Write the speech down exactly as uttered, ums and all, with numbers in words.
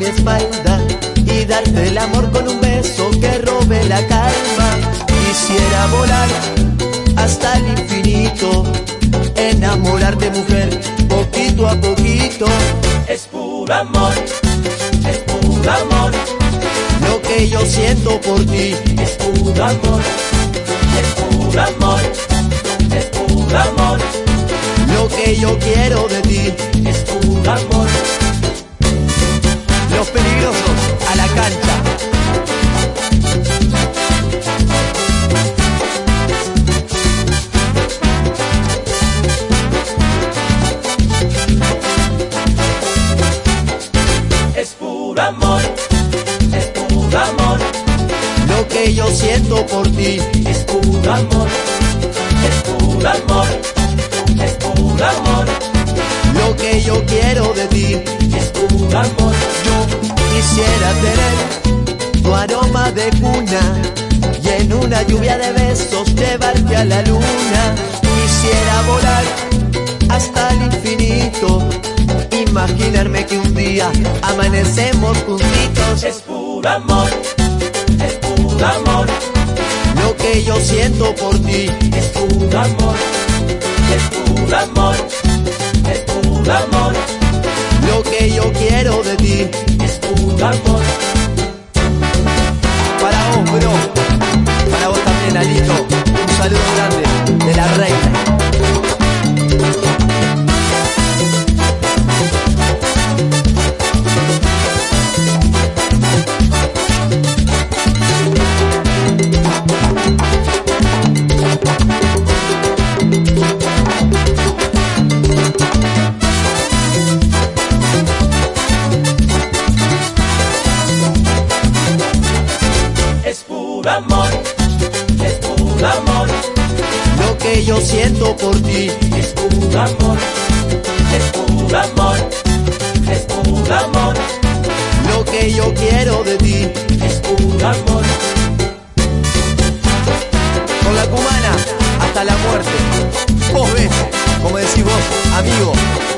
la espalda y darte el amor con un beso que robe la calma. Quisiera volar hasta el infinito, enamorarte, mujer, poquito a poquito. Es puro amor, es puro amor, lo que yo siento por ti. es puro amor, es puro amor, es puro amor, Lo que yo quiero de ti. es puro amor. Los peligrosos a la cancha. Es puro amor, es puro amor, Lo que yo siento por ti. es puro amor, es puro amor, es puro amor, Lo que yo quiero de ti. es puro amor. Yo quisiera tener tu aroma de cuna y en una lluvia de besos llevarte a la luna. Quisiera volar hasta el infinito, imaginarme que un día amanecemos juntitos. Es puro amor, es puro amor, Lo que yo siento por ti. es puro amor, es puro amor, es puro amor, Lo que yo quiero de ti. es puro amor. Para vos, bro, para vos también, Alito, un saludo grande de la reina. Es puro amor, es puro amor, Lo que yo siento por ti. es puro amor, es puro amor, es puro amor, Lo que yo quiero de ti. es puro amor. Con la cubana hasta la muerte. Vos ves, como decís vos, amigo,